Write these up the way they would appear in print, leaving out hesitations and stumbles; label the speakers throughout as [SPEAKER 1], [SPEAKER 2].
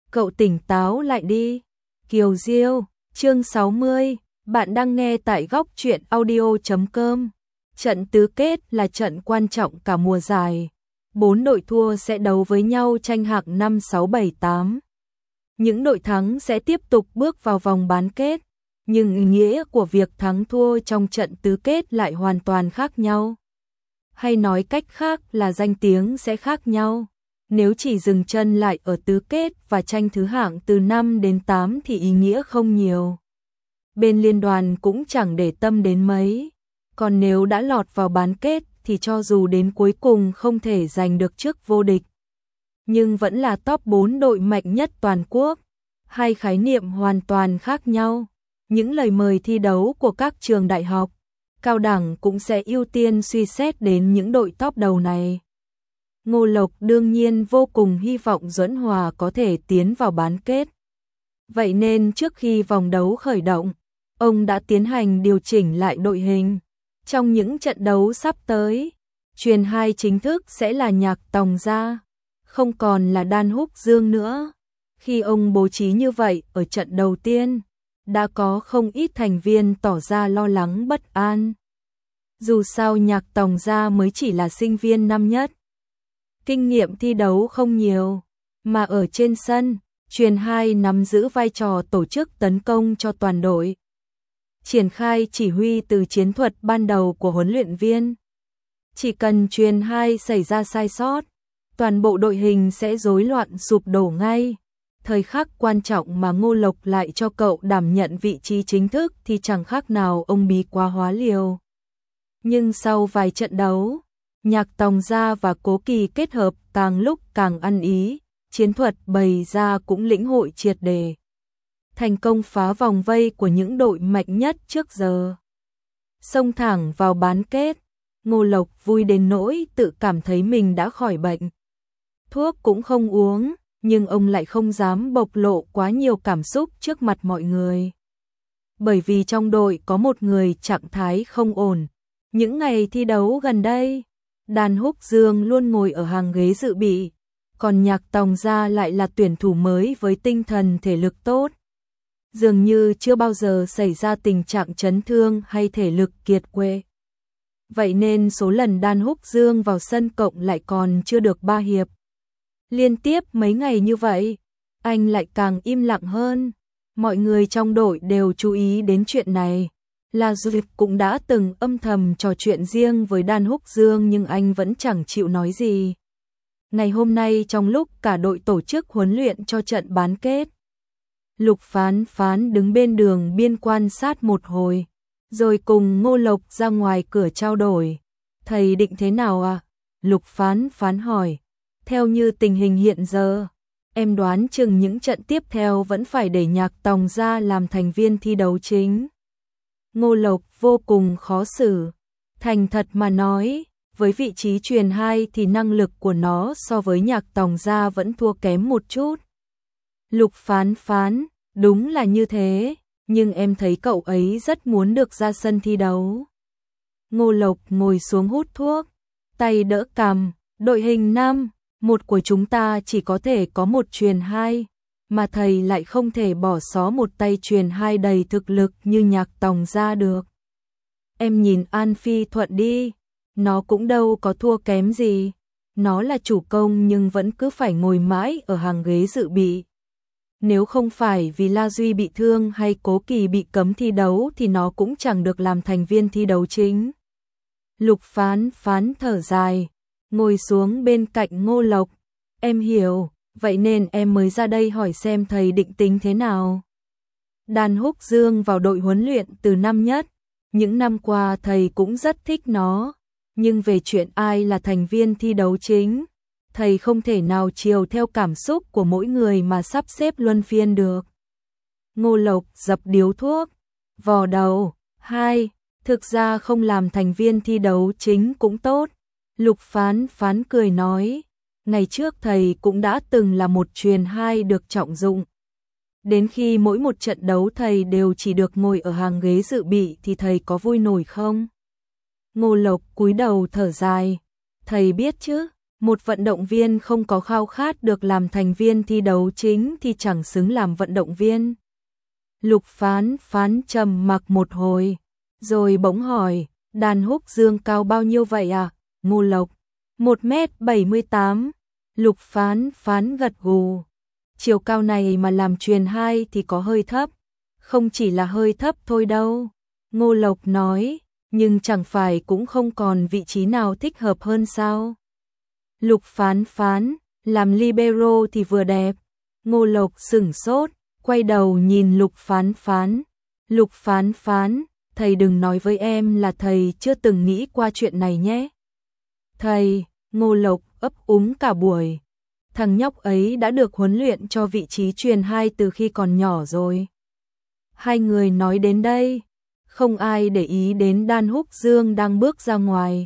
[SPEAKER 1] cậu tỉnh táo lại đi. Kiều Diêu, chương 60, bạn đang nghe tại góc truyện audio.com. Trận tứ kết là trận quan trọng cả mùa giải. 4 đội thua sẽ đấu với nhau tranh hạng 5, 6, 7, 8. Những đội thắng sẽ tiếp tục bước vào vòng bán kết, nhưng ý nghĩa của việc thắng thua trong trận tứ kết lại hoàn toàn khác nhau. Hay nói cách khác là danh tiếng sẽ khác nhau. Nếu chỉ dừng chân lại ở tứ kết và tranh thứ hạng từ 5 đến 8 thì ý nghĩa không nhiều. Bên liên đoàn cũng chẳng để tâm đến mấy. Còn nếu đã lọt vào bán kết thì cho dù đến cuối cùng không thể giành được chức vô địch, nhưng vẫn là top 4 đội mạnh nhất toàn quốc. Hai khái niệm hoàn toàn khác nhau. Những lời mời thi đấu của các trường đại học, cao đẳng cũng sẽ ưu tiên suy xét đến những đội top đầu này. Ngô Lộc đương nhiên vô cùng hy vọng Duẫn Hòa có thể tiến vào bán kết. Vậy nên trước khi vòng đấu khởi động, ông đã tiến hành điều chỉnh lại đội hình. Trong những trận đấu sắp tới, chuyền 2 chính thức sẽ là Nhạc Tòng Gia, không còn là Đan Húc Dương nữa. Khi ông bố trí như vậy ở trận đầu tiên, đã có không ít thành viên tỏ ra lo lắng bất an. Dù sao Nhạc Tòng Gia mới chỉ là sinh viên năm nhất, kinh nghiệm thi đấu không nhiều, mà ở trên sân, chuyền 2 nắm giữ vai trò tổ chức tấn công cho toàn đội. Triển khai chỉ huy từ chiến thuật ban đầu của huấn luyện viên. Chỉ cần chuyền 2 xảy ra sai sót, toàn bộ đội hình sẽ rối loạn sụp đổ ngay. Thời khắc quan trọng mà Ngô Lộc lại cho cậu đảm nhận vị trí chính thức thì chẳng khác nào ông bí quá hóa liều. Nhưng sau vài trận đấu, Nhạc Tòng Gia và Cố Kỳ kết hợp càng lúc càng ăn ý, chiến thuật bày ra cũng lĩnh hội triệt đề. Thành công phá vòng vây của những đội mạnh nhất trước giờ. Xông thẳng vào bán kết, Ngô Lộc vui đến nỗi tự cảm thấy mình đã khỏi bệnh. Thuốc cũng không uống, nhưng ông lại không dám bộc lộ quá nhiều cảm xúc trước mặt mọi người. Bởi vì trong đội có một người trạng thái không ổn. Những ngày thi đấu gần đây, Đan Húc Dương luôn ngồi ở hàng ghế dự bị, còn Nhạc Tòng Gia lại là tuyển thủ mới với tinh thần thể lực tốt. Dường như chưa bao giờ xảy ra tình trạng chấn thương hay thể lực kiệt quệ. Vậy nên số lần Đan Húc Dương vào sân cộng lại còn chưa được 3 hiệp. Liên tiếp mấy ngày như vậy, anh lại càng im lặng hơn. Mọi người trong đội đều chú ý đến chuyện này. La Duyệt cũng đã từng âm thầm trò chuyện riêng với Đan Húc Dương nhưng anh vẫn chẳng chịu nói gì. Ngày hôm nay trong lúc cả đội tổ chức huấn luyện cho trận bán kết, Lục Phán Phán đứng bên đường biên quan sát một hồi, rồi cùng Ngô Lộc ra ngoài cửa trao đổi. Thầy định thế nào à? Lục Phán Phán hỏi. Theo như tình hình hiện giờ, em đoán chừng những trận tiếp theo vẫn phải để Nhạc Tòng Gia làm thành viên thi đấu chính. Ngô Lộc vô cùng khó xử. Thành thật mà nói, với vị trí chuyền 2 thì năng lực của nó so với Nhạc Tòng Gia vẫn thua kém một chút. Lục Phán Phán, đúng là như thế, nhưng em thấy cậu ấy rất muốn được ra sân thi đấu. Ngô Lộc ngồi xuống hút thuốc, tay đỡ cằm, đội hình 5, một của chúng ta chỉ có thể có một chuyền 2, mà thầy lại không thể bỏ xó một tay chuyền 2 đầy thực lực như Nhạc Tòng Gia được. Em nhìn An Phi Thuận đi, nó cũng đâu có thua kém gì, nó là chủ công nhưng vẫn cứ phải ngồi mãi ở hàng ghế dự bị. Nếu không phải vì La Duy bị thương hay Cố Kỳ bị cấm thi đấu thì nó cũng chẳng được làm thành viên thi đấu chính. Lục Phán Phán thở dài, ngồi xuống bên cạnh Ngô Lộc. Em hiểu, vậy nên em mới ra đây hỏi xem thầy định tính thế nào. Đan Húc Dương vào đội huấn luyện từ năm nhất, những năm qua thầy cũng rất thích nó, nhưng về chuyện ai là thành viên thi đấu chính, thầy không thể nào chiều theo cảm xúc của mỗi người mà sắp xếp luân phiên được. Ngô Lộc dập điếu thuốc, vò đầu. 2. Thực ra không làm thành viên thi đấu chính cũng tốt. Lục Phán Phán cười nói, ngày trước thầy cũng đã từng là một chuyền 2 được trọng dụng. Đến khi mỗi một trận đấu thầy đều chỉ được ngồi ở hàng ghế dự bị thì thầy có vui nổi không? Ngô Lộc cúi đầu thở dài, thầy biết chứ, Một vận động viên không có khao khát được làm thành viên thi đấu chính thì chẳng xứng làm vận động viên. Lục Phán Phán trầm mặc một hồi, rồi bỗng hỏi, Đàn Húc Dương cao bao nhiêu vậy à? Ngô Lộc, 1m78. Lục Phán Phán gật gù. Chiều cao này mà làm truyền 2 thì có hơi thấp. Không chỉ là hơi thấp thôi đâu. Ngô Lộc nói, nhưng chẳng phải cũng không còn vị trí nào thích hợp hơn sao? Lục Phán Phán, làm libero thì vừa đẹp. Ngô Lộc sửng sốt, quay đầu nhìn Lục Phán Phán. Lục Phán Phán, thầy đừng nói với em là thầy chưa từng nghĩ qua chuyện này nhé. Thầy, Ngô Lộc ấp úng cả buổi. Thằng nhóc ấy đã được huấn luyện cho vị trí truyền 2 từ khi còn nhỏ rồi. Hai người nói đến đây, không ai để ý đến Đan Húc Dương đang bước ra ngoài.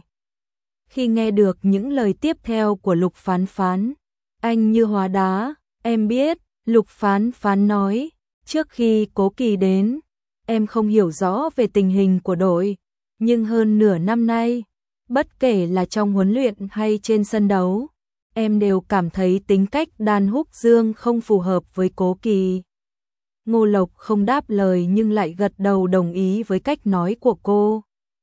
[SPEAKER 1] Khi nghe được những lời tiếp theo của Lục Phán Phán, anh như hóa đá. Em biết, Lục Phán Phán nói, trước khi Cố Kỳ đến, em không hiểu rõ về tình hình của đội, nhưng hơn nửa năm nay, bất kể là trong huấn luyện hay trên sân đấu, em đều cảm thấy tính cách Đan Húc Dương không phù hợp với Cố Kỳ. Ngô Lộc không đáp lời nhưng lại gật đầu đồng ý với cách nói của cô.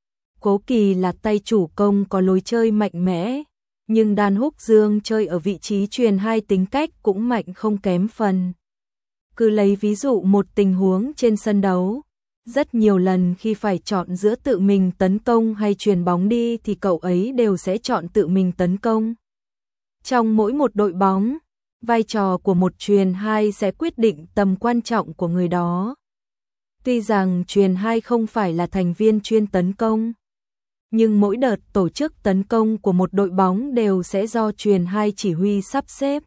[SPEAKER 1] Cố Kỳ là tay chủ công có lối chơi mạnh mẽ, nhưng Đan Húc Dương chơi ở vị trí truyền 2 tính cách cũng mạnh không kém phần. Cứ lấy ví dụ một tình huống trên sân đấu, rất nhiều lần khi phải chọn giữa tự mình tấn công hay truyền bóng đi thì cậu ấy đều sẽ chọn tự mình tấn công. Trong mỗi một đội bóng, vai trò của một truyền 2 sẽ quyết định tầm quan trọng của người đó. Tuy rằng truyền 2 không phải là thành viên chuyên tấn công, nhưng mỗi đợt tổ chức tấn công của một đội bóng đều sẽ do truyền 2 chỉ huy sắp xếp.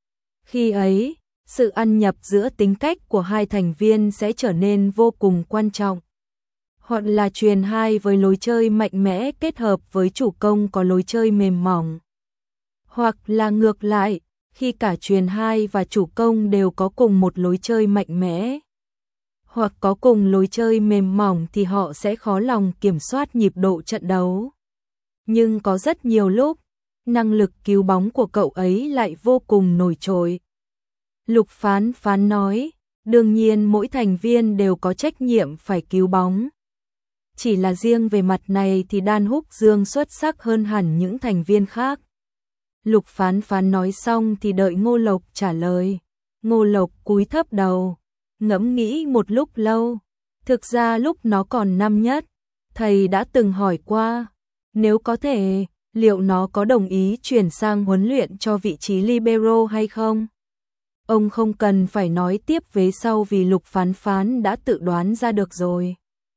[SPEAKER 1] Khi ấy, sự ăn nhập giữa tính cách của hai thành viên sẽ trở nên vô cùng quan trọng. Hoặc là truyền 2 với lối chơi mạnh mẽ kết hợp với chủ công có lối chơi mềm mỏng. Hoặc là ngược lại, khi cả truyền 2 và chủ công đều có cùng một lối chơi mạnh mẽ, hoặc có cùng lối chơi mềm mỏng thì họ sẽ khó lòng kiểm soát nhịp độ trận đấu. Nhưng có rất nhiều lúc, năng lực cứu bóng của cậu ấy lại vô cùng nổi trội. Lục Phán Phán nói, đương nhiên mỗi thành viên đều có trách nhiệm phải cứu bóng. Chỉ là riêng về mặt này thì Đan Húc Dương xuất sắc hơn hẳn những thành viên khác. Lục Phán Phán nói xong thì đợi Ngô Lộc trả lời. Ngô Lộc cúi thấp đầu, ngẫm nghĩ một lúc lâu. Thực ra lúc nó còn năm nhất, thầy đã từng hỏi qua, nếu có thể, liệu nó có đồng ý chuyển sang huấn luyện cho vị trí libero hay không? Ông không cần phải nói tiếp vế sau vì Lục Phán Phán đã tự đoán ra được rồi.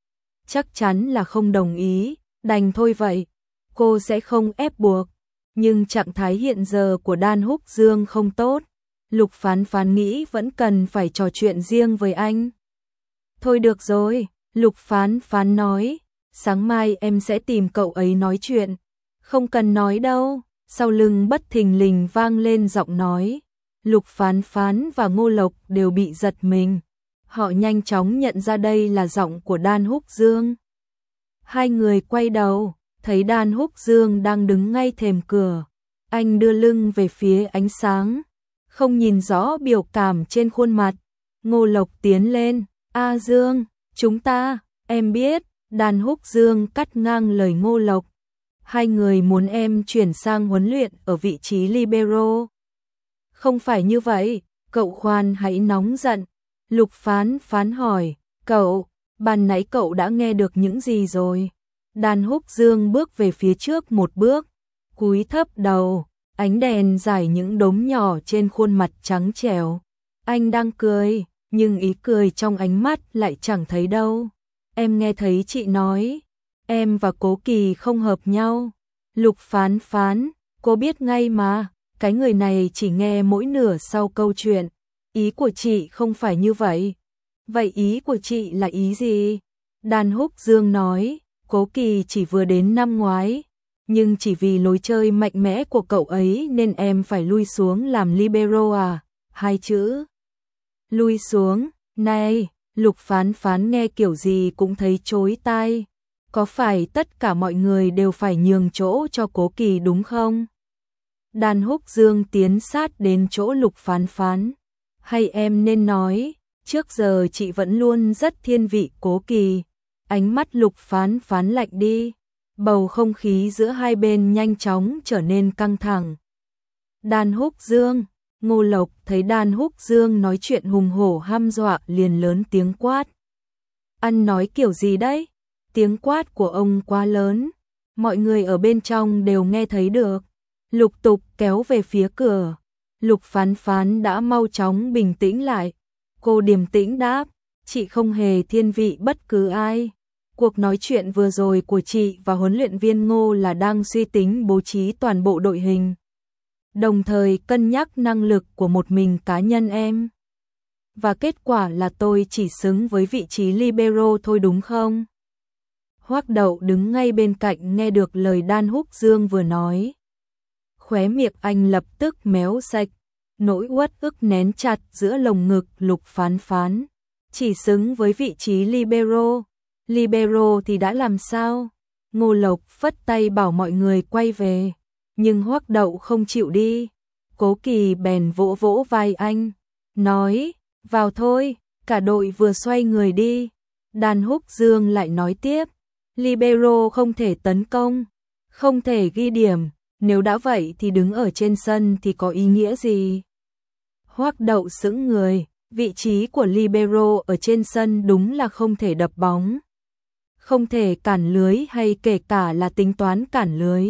[SPEAKER 1] Chắc chắn là không đồng ý, đành thôi vậy, cô sẽ không ép buộc. Nhưng trạng thái hiện giờ của Đan Húc Dương không tốt. Lục Phán Phán nghĩ vẫn cần phải trò chuyện riêng với anh. Thôi được rồi, Lục Phán Phán nói, sáng mai em sẽ tìm cậu ấy nói chuyện. Không cần nói đâu, sau lưng bất thình lình vang lên giọng nói. Lục Phán Phán và Ngô Lộc đều bị giật mình. Họ nhanh chóng nhận ra đây là giọng của Đan Húc Dương. Hai người quay đầu, thấy Đan Húc Dương đang đứng ngay thềm cửa. Anh đưa lưng về phía ánh sáng, không nhìn rõ biểu cảm trên khuôn mặt. Ngô Lộc tiến lên, "A Dương, chúng ta, em biết." Đan Húc Dương cắt ngang lời Ngô Lộc. "Hai người muốn em chuyển sang huấn luyện ở vị trí libero." "Không phải như vậy, cậu khoan hãy nóng giận." Lục Phán Phán hỏi, "Cậu, ban nãy cậu đã nghe được những gì rồi?" Đan Húc Dương bước về phía trước một bước, cúi thấp đầu, ánh đèn rải những đốm nhỏ trên khuôn mặt trắng trẻo. Anh đang cười, nhưng ý cười trong ánh mắt lại chẳng thấy đâu. "Em nghe thấy chị nói, em và Cố Kỳ không hợp nhau." Lục Phán Phán, "Cô biết ngay mà, cái người này chỉ nghe mỗi nửa sau câu chuyện. Ý của chị không phải như vậy." "Vậy ý của chị là ý gì?" Đan Húc Dương nói, "Cố Kỳ chỉ vừa đến năm ngoái, nhưng chỉ vì lối chơi mạnh mẽ của cậu ấy nên em phải lui xuống làm libero à?" Hai chữ lui xuống, này, Lục Phán Phán nghe kiểu gì cũng thấy chối tai. Có phải tất cả mọi người đều phải nhường chỗ cho Cố Kỳ đúng không? Đan Húc Dương tiến sát đến chỗ Lục Phán Phán. Hay em nên nói, trước giờ chị vẫn luôn rất thiên vị Cố Kỳ. Ánh mắt Lục Phán Phán lạnh đi. Bầu không khí giữa hai bên nhanh chóng trở nên căng thẳng. Đan Húc Dương, Ngô Lộc thấy Đan Húc Dương nói chuyện hùng hổ hăm dọa liền lớn tiếng quát. Anh nói kiểu gì đấy? Tiếng quát của ông quá lớn, mọi người ở bên trong đều nghe thấy được. Lục tục kéo về phía cửa. Lục Phán Phán đã mau chóng bình tĩnh lại. Cô điềm tĩnh đáp, chị không hề thiên vị bất cứ ai. Cuộc nói chuyện vừa rồi của chị và huấn luyện viên Ngô là đang suy tính bố trí toàn bộ đội hình, đồng thời cân nhắc năng lực của một mình cá nhân em. Và kết quả là tôi chỉ xứng với vị trí libero thôi đúng không? Hoắc Đậu đứng ngay bên cạnh nghe được lời Đan Húc Dương vừa nói. Khóe miệng anh lập tức méo sạch, nỗi uất ức nén chặt giữa lồng ngực. Lục Phán Phán, chỉ xứng với vị trí libero. Libero thì đã làm sao? Ngô Lộc phất tay bảo mọi người quay về, nhưng Hoắc Đậu không chịu đi. Cố Kỳ bèn vỗ vỗ vai anh, nói, vào thôi, cả đội vừa xoay người đi. Đan Húc Dương lại nói tiếp, libero không thể tấn công, không thể ghi điểm, nếu đã vậy thì đứng ở trên sân thì có ý nghĩa gì? Hoắc Đậu sững người, vị trí của libero ở trên sân đúng là không thể đập bóng, không thể cản lưới hay kể cả là tính toán cản lưới,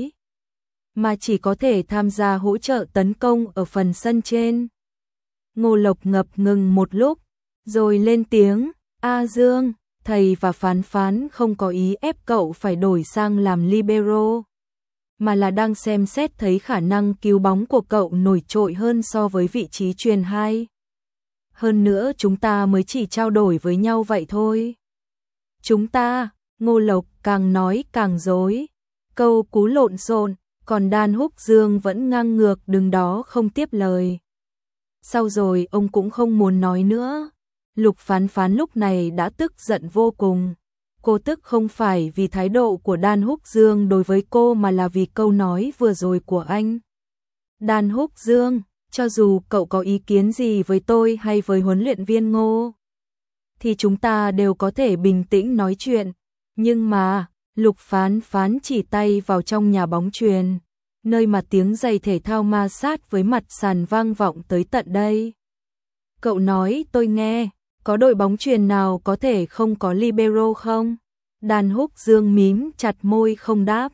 [SPEAKER 1] mà chỉ có thể tham gia hỗ trợ tấn công ở phần sân trên. Ngô Lộc ngập ngừng một lúc, rồi lên tiếng, A Dương, thầy và Phán Phán không có ý ép cậu phải đổi sang làm libero, mà là đang xem xét thấy khả năng cứu bóng của cậu nổi trội hơn so với vị trí chuyền 2. Hơn nữa chúng ta mới chỉ trao đổi với nhau vậy thôi. Chúng ta, Ngô Lộc càng nói càng dối, câu cú lộn xộn, còn Đan Húc Dương vẫn ngang ngược đứng đó không tiếp lời. Sau rồi ông cũng không muốn nói nữa. Lục Phán Phán lúc này đã tức giận vô cùng. Cô tức không phải vì thái độ của Đan Húc Dương đối với cô mà là vì câu nói vừa rồi của anh. Đan Húc Dương, cho dù cậu có ý kiến gì với tôi hay với huấn luyện viên Ngô, thì chúng ta đều có thể bình tĩnh nói chuyện. Nhưng mà, Lục Phán Phán chỉ tay vào trong nhà bóng chuyền, nơi mà tiếng giày thể thao ma sát với mặt sàn vang vọng tới tận đây. Cậu nói tôi nghe, có đội bóng chuyền nào có thể không có libero không? Đan Húc Dương mím chặt môi không đáp.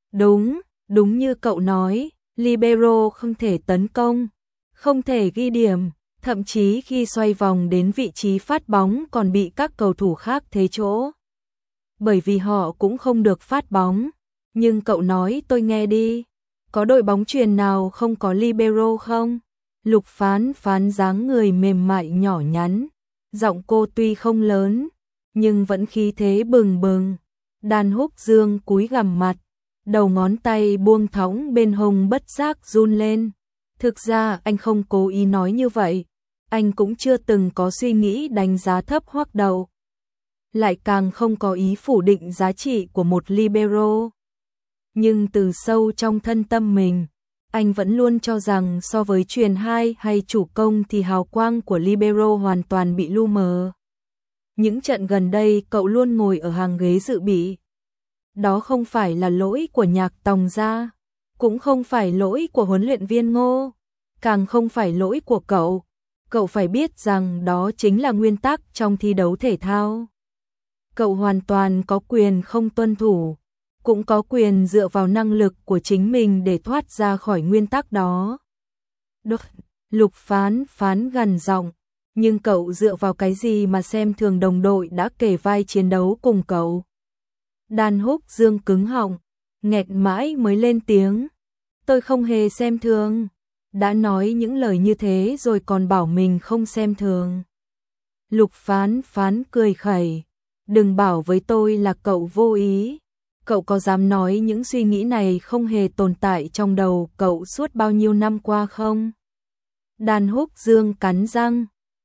[SPEAKER 1] Đúng như cậu nói, libero không thể tấn công, không thể ghi điểm, thậm chí khi xoay vòng đến vị trí phát bóng còn bị các cầu thủ khác thế chỗ. Bởi vì họ cũng không được phát bóng. Nhưng cậu nói tôi nghe đi, có đội bóng chuyền nào không có libero không? Lục Phán Phán dáng người mềm mại nhỏ nhắn, giọng cô tuy không lớn, nhưng vẫn khí thế bừng bừng. Đan Húc Dương cúi gằm mặt, đầu ngón tay buông thõng bên hông bất giác run lên. Thực ra anh không cố ý nói như vậy, anh cũng chưa từng có suy nghĩ đánh giá thấp Hoắc Đậu, lại càng không có ý phủ định giá trị của một libero. Nhưng từ sâu trong thân tâm mình, anh vẫn luôn cho rằng so với chuyền 2 hay chủ công thì hào quang của libero hoàn toàn bị lu mờ. Những trận gần đây cậu luôn ngồi ở hàng ghế dự bị. Đó không phải là lỗi của Nhạc Tòng gia, cũng không phải lỗi của huấn luyện viên Ngô, càng không phải lỗi của cậu. Cậu phải biết rằng đó chính là nguyên tắc trong thi đấu thể thao. Cậu hoàn toàn có quyền không tuân thủ, cũng có quyền dựa vào năng lực của chính mình để thoát ra khỏi nguyên tắc đó. Được, Lục Phán Phán gằn giọng, nhưng cậu dựa vào cái gì mà xem thường đồng đội đã kề vai chiến đấu cùng cậu? Đan Húc Dương cứng họng, nghẹn mãi mới lên tiếng. Tôi không hề xem thường. Đã nói những lời như thế rồi còn bảo mình không xem thường. Lục Phán Phán cười khẩy. Đừng bảo với tôi là cậu vô ý. Cậu có dám nói những suy nghĩ này không hề tồn tại trong đầu cậu suốt bao nhiêu năm qua không? Đan Húc Dương cắn răng.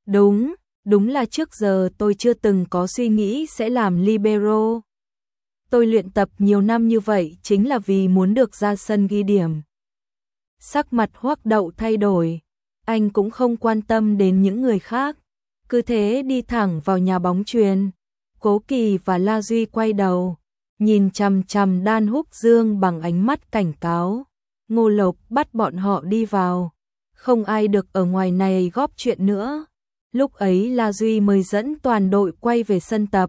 [SPEAKER 1] Đúng là trước giờ tôi chưa từng có suy nghĩ sẽ làm libero. Tôi luyện tập nhiều năm như vậy chính là vì muốn được ra sân ghi điểm. Sắc mặt Hoắc Đậu thay đổi, anh cũng không quan tâm đến những người khác, cứ thế đi thẳng vào nhà bóng chuyền. Cố Kỳ và La Duy quay đầu, nhìn chằm chằm Đan Húc Dương bằng ánh mắt cảnh cáo. Ngô Lộc bắt bọn họ đi vào, không ai được ở ngoài này góp chuyện nữa. Lúc ấy La Duy mới dẫn toàn đội quay về sân tập,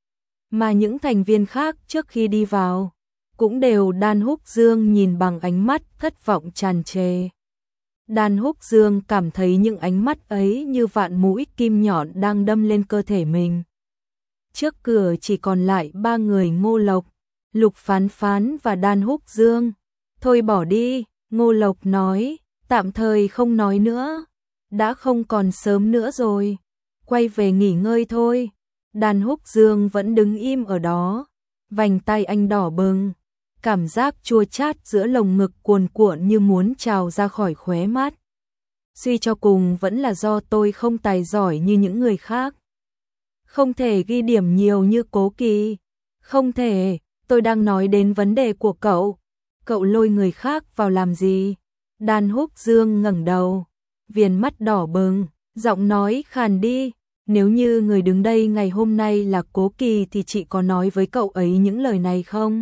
[SPEAKER 1] mà những thành viên khác trước khi đi vào cũng đều Đan Húc Dương nhìn bằng ánh mắt thất vọng tràn trề. Đan Húc Dương cảm thấy những ánh mắt ấy như vạn mũi kim nhọn đang đâm lên cơ thể mình. Trước cửa chỉ còn lại 3 người: Ngô Lộc, Lục Phán Phán và Đan Húc Dương. Thôi bỏ đi, Ngô Lộc nói, tạm thời không nói nữa, đã không còn sớm nữa rồi, quay về nghỉ ngơi thôi. Đan Húc Dương vẫn đứng im ở đó, vành tay anh đỏ bừng, cảm giác chua chát giữa lồng ngực cuồn cuộn như muốn trào ra khỏi khóe mắt. Suy cho cùng vẫn là do tôi không tài giỏi như những người khác, không thể ghi điểm nhiều như Cố Kỳ. Không thể, tôi đang nói đến vấn đề của cậu. Cậu lôi người khác vào làm gì? Đan Húc Dương ngẩng đầu, viền mắt đỏ bừng, giọng nói khàn đi. Nếu như người đứng đây ngày hôm nay là Cố Kỳ thì chị có nói với cậu ấy những lời này không?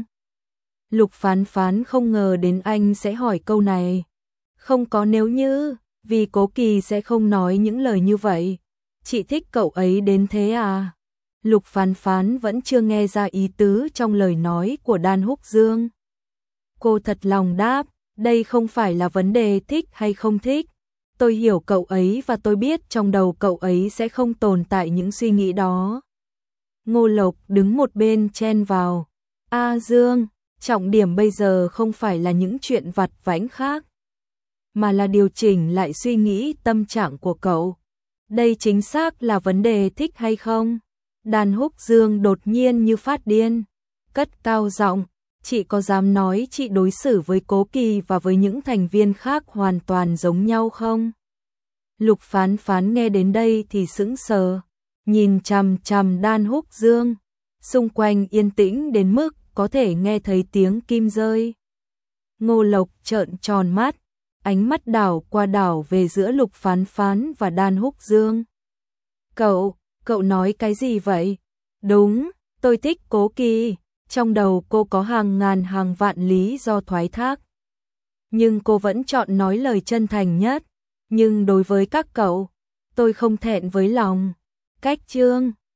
[SPEAKER 1] Lục Phán Phán không ngờ đến anh sẽ hỏi câu này. Không có nếu như, vì Cố Kỳ sẽ không nói những lời như vậy. Chị thích cậu ấy đến thế à? Lục Phán Phán vẫn chưa nghe ra ý tứ trong lời nói của Đan Húc Dương. Cô thật lòng đáp, đây không phải là vấn đề thích hay không thích. Tôi hiểu cậu ấy và tôi biết trong đầu cậu ấy sẽ không tồn tại những suy nghĩ đó. Ngô Lộc đứng một bên chen vào. Dương, trọng điểm bây giờ không phải là những chuyện vặt vãnh khác, mà là điều chỉnh lại suy nghĩ tâm trạng của cậu. Đây chính xác là vấn đề thích hay không? Đan Húc Dương đột nhiên như phát điên, cất cao giọng, chị có dám nói chị đối xử với Cố Kỳ và với những thành viên khác hoàn toàn giống nhau không? Lục Phán Phán nghe đến đây thì sững sờ, nhìn chằm chằm Đan Húc Dương, xung quanh yên tĩnh đến mức có thể nghe thấy tiếng kim rơi. Ngô Lộc trợn tròn mắt, ánh mắt đảo qua đảo về giữa Lục Phán Phán và Đan Húc Dương. Cậu nói cái gì vậy? Đúng, tôi thích Cố Kỳ. Trong đầu cô có hàng ngàn hàng vạn lý do thoái thác, nhưng cô vẫn chọn nói lời chân thành nhất. Nhưng đối với các cậu, tôi không thẹn với lòng. Cách chương